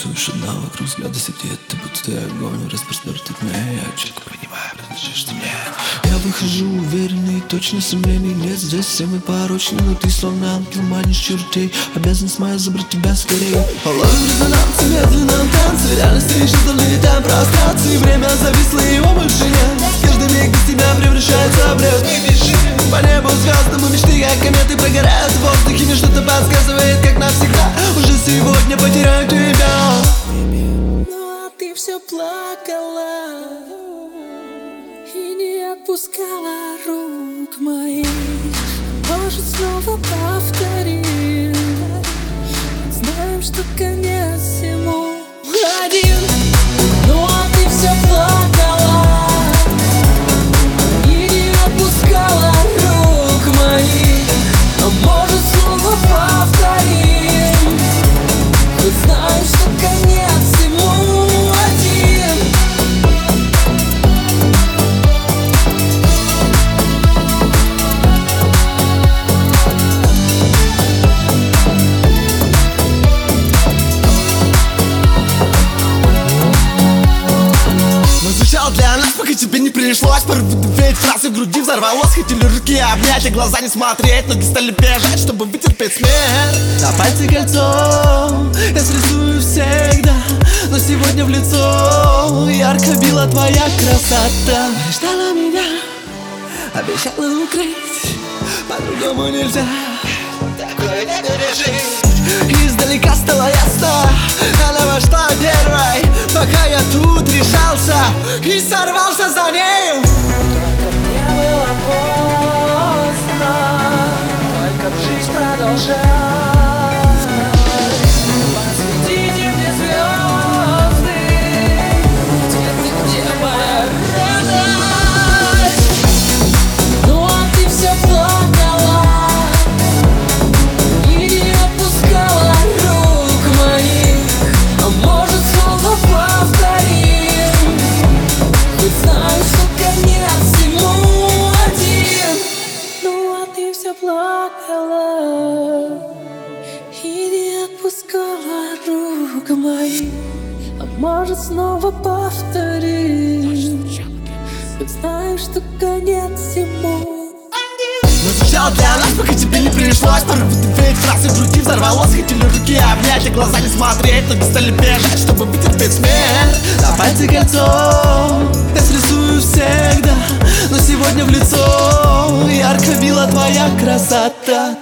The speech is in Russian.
Рисуешь одна вокруг взгляда сердец. Ты будто ты огонь, распростертый тьме. Я четко понимаю, принадлежишь ты мне. Я выхожу уверенный, точно сомнений нет. Здесь все мы порочны, но ты словно ангел, манишь чертей. Обязанность моя забрать тебя скорее. Ловим резонанс в медленном танце. Реальность исчезла в нелетаем пространстве. Время зависло, его больше нет. Каждый миг без тебя превращается в бред. Мы бежим по небу звездам, и мечты как кометы прогорают в воздухе. Мне что-то подсказывает, как навсегда. Уже сегодня потеряю тебя. Ну а ты все плакала и не отпускала рук моих. Может, снова повторим. Знаем, что конец всему один. Ну а ты все плакала и не отпускала рук моих. А может, снова повторим. Хоть знаем, что конец всему один. Звучало для нас, пока тебе не пришлось. Порвать фразы в груди взорвалось. Хотели руки обнять, а глаза не смотреть. Ноги стали бежать, чтобы вытерпеть смерть. На пальце кольцо я срисую всегда, но сегодня в лицо ярко била твоя красота. Ждала меня, обещала укрыть, по-другому нельзя. Такое не пережить. Издалека стало ясно, она вошла первой, пока я тут решался и сорвался за нею. Не было поздно, только б жизнь продолжать. Посветите мне звезды, где моя радость? Ну а ты все плакала и не отпускала рук моих. А может, снова повторим. Хоть знаю, что конец всему один. Ну а ты все плакала и не отпускала рук моих. А может, снова повторим. Хоть знаю, что конец всему. Но звучало для нас, пока тебе не пришлось. Порвать фразы в груди взорвалось. Хотели руки обнять, а глаза не смотреть. Ноги стали бежать, чтобы вытерпеть смерть. На пальце кольцо я срисую всегда, но сегодня в лицо ярко била твоя красота.